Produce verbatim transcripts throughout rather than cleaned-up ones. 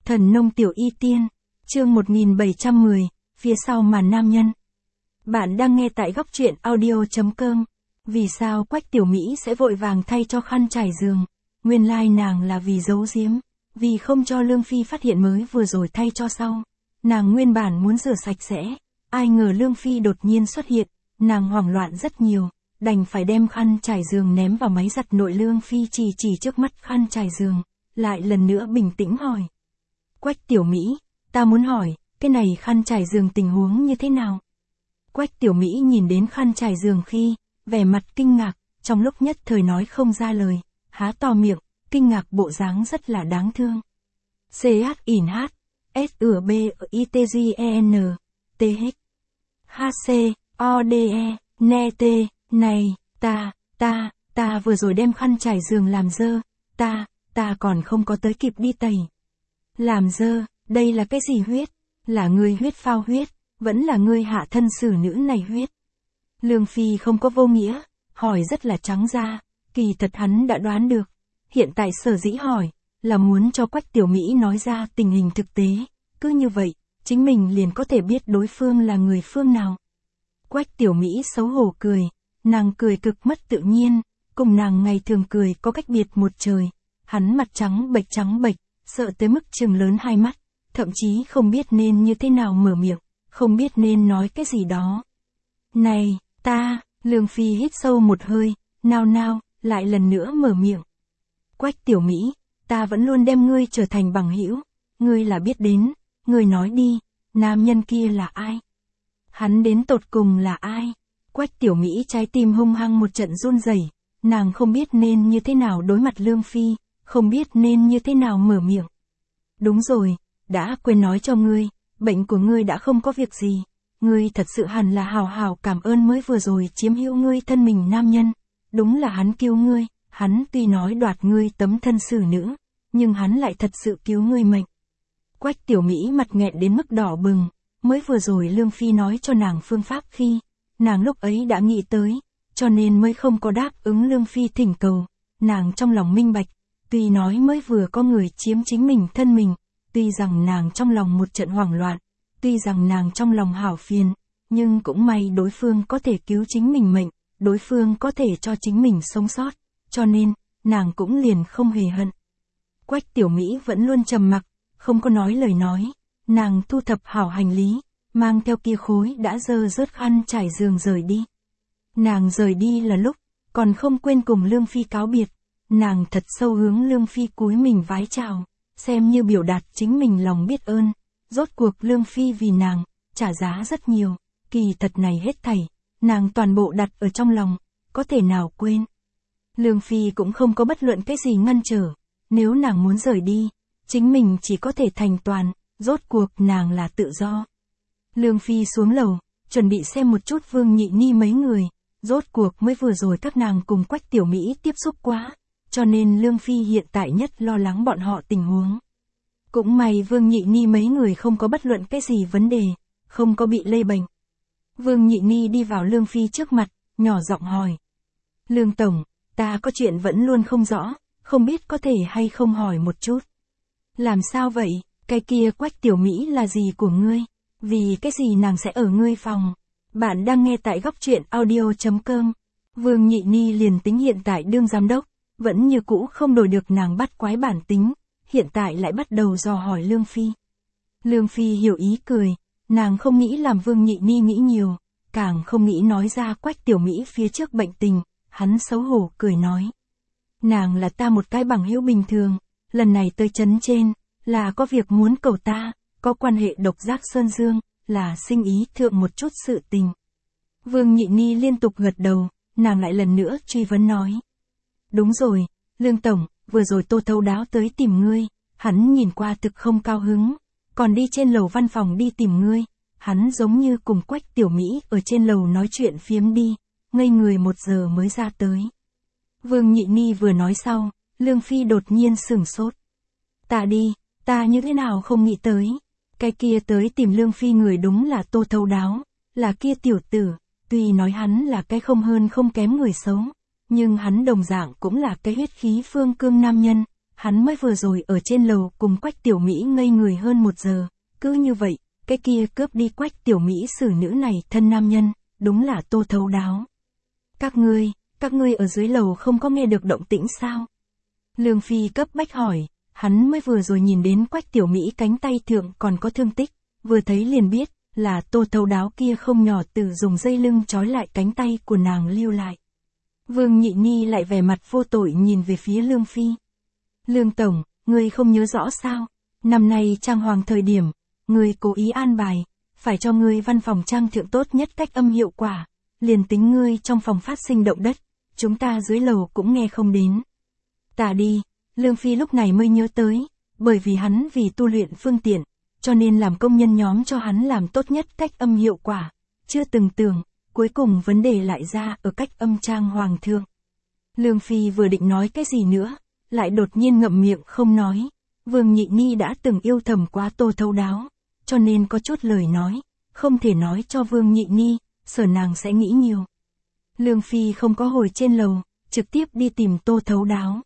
Thần nông tiểu y tiên, chương một nghìn bảy trăm mười, phía sau màn nam nhân. Bạn đang nghe tại góc truyện audio.com. Vì sao Quách Tiểu Mỹ sẽ vội vàng thay cho khăn trải giường? Nguyên lai nàng là vì giấu giếm, vì không cho Lương Phi phát hiện mới vừa rồi thay cho sau. Nàng nguyên bản muốn rửa sạch sẽ, ai ngờ Lương Phi đột nhiên xuất hiện, nàng hoảng loạn rất nhiều, đành phải đem khăn trải giường ném vào máy giặt nội. Lương Phi chỉ chỉ trước mắt khăn trải giường, lại lần nữa bình tĩnh hỏi. Quách Tiểu Mỹ, ta muốn hỏi, cái này khăn trải giường tình huống như thế nào? Quách Tiểu Mỹ nhìn đến khăn trải giường khi, vẻ mặt kinh ngạc, trong lúc nhất thời nói không ra lời, há to miệng, kinh ngạc bộ dáng rất là đáng thương. C H I N H, S U B I T G E N, T H, H C, O D E, N T, này, ta, ta, ta vừa rồi đem khăn trải giường làm dơ, ta, ta còn không có tới kịp đi tẩy. Làm dơ, đây là cái gì huyết? Là ngươi huyết phao huyết, vẫn là ngươi hạ thân xử nữ này huyết. Lương Phi không có vô nghĩa, hỏi rất là trắng ra, kỳ thật hắn đã đoán được. Hiện tại sở dĩ hỏi, là muốn cho Quách Tiểu Mỹ nói ra tình hình thực tế, cứ như vậy, chính mình liền có thể biết đối phương là người phương nào. Quách Tiểu Mỹ xấu hổ cười, nàng cười cực mất tự nhiên, cùng nàng ngày thường cười có cách biệt một trời. Hắn mặt trắng bệch trắng bệch, sợ tới mức trừng lớn hai mắt, thậm chí không biết nên như thế nào mở miệng, không biết nên nói cái gì đó. Này, ta, Lương Phi hít sâu một hơi, nao nao, lại lần nữa mở miệng. Quách Tiểu Mỹ, ta vẫn luôn đem ngươi trở thành bằng hữu, ngươi là biết đến, ngươi nói đi, nam nhân kia là ai? Hắn đến tột cùng là ai? Quách Tiểu Mỹ trái tim hung hăng một trận run rẩy, nàng không biết nên như thế nào đối mặt Lương Phi, không biết nên như thế nào mở miệng. Đúng rồi, đã quên nói cho ngươi, bệnh của ngươi đã không có việc gì, ngươi thật sự hẳn là hào hào cảm ơn mới vừa rồi chiếm hữu ngươi thân mình nam nhân, đúng là hắn cứu ngươi, hắn tuy nói đoạt ngươi tấm thân xử nữ, nhưng hắn lại thật sự cứu ngươi mệnh. Quách Tiểu Mỹ mặt nghẹn đến mức đỏ bừng, mới vừa rồi Lương Phi nói cho nàng phương pháp khi, nàng lúc ấy đã nghĩ tới, cho nên mới không có đáp ứng Lương Phi thỉnh cầu, nàng trong lòng minh bạch. Tuy nói mới vừa có người chiếm chính mình thân mình, tuy rằng nàng trong lòng một trận hoảng loạn, tuy rằng nàng trong lòng hảo phiền, nhưng cũng may đối phương có thể cứu chính mình mệnh, đối phương có thể cho chính mình sống sót, cho nên, nàng cũng liền không hề hận. Quách Tiểu Mỹ vẫn luôn trầm mặc, không có nói lời nói, nàng thu thập hảo hành lý, mang theo kia khối đã dơ rớt khăn trải giường rời đi. Nàng rời đi là lúc, còn không quên cùng Lương Phi cáo biệt. Nàng thật sâu hướng Lương Phi cúi mình vái chào, xem như biểu đạt chính mình lòng biết ơn. Rốt cuộc Lương Phi vì nàng, trả giá rất nhiều, kỳ thật này hết thảy, nàng toàn bộ đặt ở trong lòng, có thể nào quên. Lương Phi cũng không có bất luận cái gì ngăn trở, nếu nàng muốn rời đi, chính mình chỉ có thể thành toàn, rốt cuộc nàng là tự do. Lương Phi xuống lầu, chuẩn bị xem một chút Vương Nhị Ni mấy người, rốt cuộc mới vừa rồi các nàng cùng Quách Tiểu Mỹ tiếp xúc quá. Cho nên Lương Phi hiện tại nhất lo lắng bọn họ tình huống. Cũng may Vương Nhị Ni mấy người không có bất luận cái gì vấn đề, không có bị lây bệnh. Vương Nhị Ni đi vào Lương Phi trước mặt, nhỏ giọng hỏi. Lương Tổng, ta có chuyện vẫn luôn không rõ, không biết có thể hay không hỏi một chút. Làm sao vậy, cái kia Quách Tiểu Mỹ là gì của ngươi? Vì cái gì nàng sẽ ở ngươi phòng? Bạn đang nghe tại góc truyện audio.com. Vương Nhị Ni liền tính hiện tại đương giám đốc. Vẫn như cũ không đổi được nàng bắt quái bản tính, hiện tại lại bắt đầu dò hỏi Lương Phi. Lương Phi hiểu ý cười, nàng không nghĩ làm Vương Nhị Ni nghĩ nhiều, càng không nghĩ nói ra Quách Tiểu Mỹ phía trước bệnh tình, hắn xấu hổ cười nói. Nàng là ta một cái bằng hữu bình thường, lần này tới trấn trên, là có việc muốn cầu ta, có quan hệ độc giác Sơn Dương, là sinh ý thượng một chút sự tình. Vương Nhị Ni liên tục gật đầu, nàng lại lần nữa truy vấn nói. Đúng rồi, Lương Tổng, vừa rồi Tô Thấu Đáo tới tìm ngươi, hắn nhìn qua thực không cao hứng, còn đi trên lầu văn phòng đi tìm ngươi, hắn giống như cùng Quách Tiểu Mỹ ở trên lầu nói chuyện phiếm đi, ngây người một giờ mới ra tới. Vương Nhị Ni vừa nói sau, Lương Phi đột nhiên sửng sốt. Ta đi, ta như thế nào không nghĩ tới, cái kia tới tìm Lương Phi người đúng là Tô Thấu Đáo, là kia tiểu tử, tuy nói hắn là cái không hơn không kém người xấu. Nhưng hắn đồng dạng cũng là cái huyết khí phương cương nam nhân, hắn mới vừa rồi ở trên lầu cùng Quách Tiểu Mỹ ngây người hơn một giờ, cứ như vậy, cái kia cướp đi Quách Tiểu Mỹ xử nữ này thân nam nhân, đúng là Tô Thấu Đáo. Các ngươi, các ngươi ở dưới lầu không có nghe được động tĩnh sao? Lương Phi cấp bách hỏi, hắn mới vừa rồi nhìn đến Quách Tiểu Mỹ cánh tay thượng còn có thương tích, vừa thấy liền biết, là Tô Thấu Đáo kia không nhỏ từ dùng dây lưng trói lại cánh tay của nàng lưu lại. Vương Nhị Ni lại vẻ mặt vô tội nhìn về phía Lương Phi. Lương Tổng, ngươi không nhớ rõ sao? Năm nay trang hoàng thời điểm, ngươi cố ý an bài, phải cho ngươi văn phòng trang thượng tốt nhất cách âm hiệu quả, liền tính ngươi trong phòng phát sinh động đất, chúng ta dưới lầu cũng nghe không đến. Ta đi, Lương Phi lúc này mới nhớ tới, bởi vì hắn vì tu luyện phương tiện, cho nên làm công nhân nhóm cho hắn làm tốt nhất cách âm hiệu quả, chưa từng tưởng, cuối cùng vấn đề lại ra ở cách âm trang hoàng thượng. Lương Phi vừa định nói cái gì nữa, lại đột nhiên ngậm miệng không nói. Vương Nhị Ni đã từng yêu thầm quá Tô Thấu Đáo, cho nên có chút lời nói, không thể nói cho Vương Nhị Ni, sợ nàng sẽ nghĩ nhiều. Lương Phi không có hồi trên lầu, trực tiếp đi tìm Tô Thấu Đáo.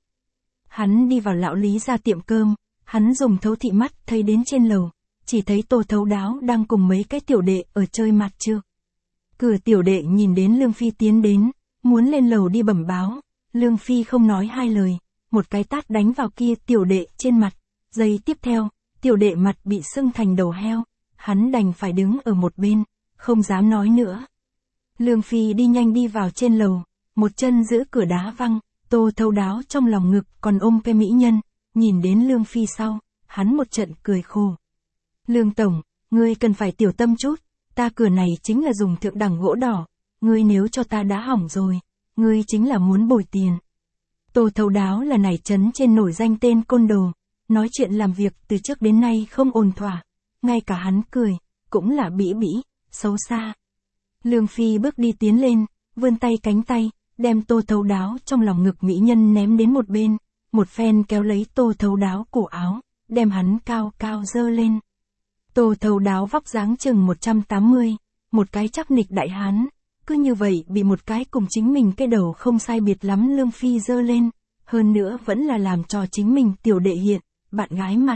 Hắn đi vào lão Lý ra tiệm cơm, hắn dùng thấu thị mắt thấy đến trên lầu, chỉ thấy Tô Thấu Đáo đang cùng mấy cái tiểu đệ ở chơi mặt trược. Cửa tiểu đệ nhìn đến Lương Phi tiến đến, muốn lên lầu đi bẩm báo, Lương Phi không nói hai lời, một cái tát đánh vào kia tiểu đệ trên mặt, giây tiếp theo, tiểu đệ mặt bị sưng thành đầu heo, hắn đành phải đứng ở một bên, không dám nói nữa. Lương Phi đi nhanh đi vào trên lầu, một chân giữ cửa đá văng, Tô Thấu Đáo trong lòng ngực còn ôm cái mỹ nhân, nhìn đến Lương Phi sau, hắn một trận cười khổ. Lương Tổng, ngươi cần phải tiểu tâm chút, ta cửa này chính là dùng thượng đẳng gỗ đỏ, ngươi nếu cho ta đá hỏng rồi, ngươi chính là muốn bồi tiền. Tô Thấu Đáo là nảy trấn trên nổi danh tên côn đồ, nói chuyện làm việc từ trước đến nay không ổn thỏa, ngay cả hắn cười, cũng là bĩ bĩ, xấu xa. Lương Phi bước đi tiến lên, vươn tay cánh tay, đem Tô Thấu Đáo trong lòng ngực mỹ nhân ném đến một bên, một phen kéo lấy Tô Thấu Đáo cổ áo, đem hắn cao cao dơ lên. Tô Thấu Đáo vóc dáng chừng một trăm tám mươi, một cái chắc nịch đại hán, cứ như vậy bị một cái cùng chính mình cái đầu không sai biệt lắm Lương Phi dơ lên, hơn nữa vẫn là làm cho chính mình tiểu đệ hiện, bạn gái mặt.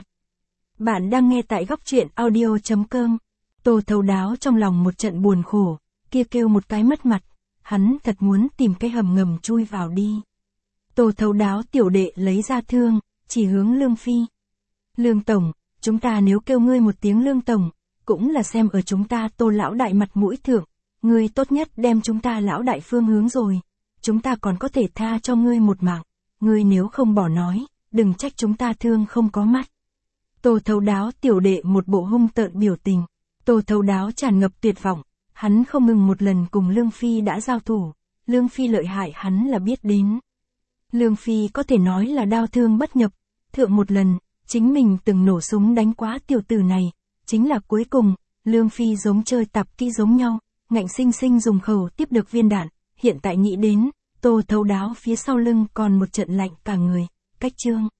Bạn đang nghe tại góc truyện audio chấm com. Tô Thấu Đáo trong lòng một trận buồn khổ, kia kêu một cái mất mặt, hắn thật muốn tìm cái hầm ngầm chui vào đi. Tô Thấu Đáo tiểu đệ lấy ra thương, chỉ hướng Lương Phi. Lương Tổng, chúng ta nếu kêu ngươi một tiếng Lương Tổng, cũng là xem ở chúng ta Tô lão đại mặt mũi thượng, ngươi tốt nhất đem chúng ta lão đại phương hướng rồi, chúng ta còn có thể tha cho ngươi một mạng, ngươi nếu không bỏ nói, đừng trách chúng ta thương không có mắt. Tô Thấu Đáo tiểu đệ một bộ hung tợn biểu tình, Tô Thấu Đáo tràn ngập tuyệt vọng, hắn không ngừng một lần cùng Lương Phi đã giao thủ, Lương Phi lợi hại hắn là biết đến. Lương Phi có thể nói là đao thương bất nhập, thượng một lần, chính mình từng nổ súng đánh quá tiểu tử này, chính là cuối cùng, Lương Phi giống chơi tạp kỹ giống nhau, ngạnh sinh sinh dùng khẩu tiếp được viên đạn, hiện tại nghĩ đến, Tô Thấu Đáo phía sau lưng còn một trận lạnh cả người, cách trương.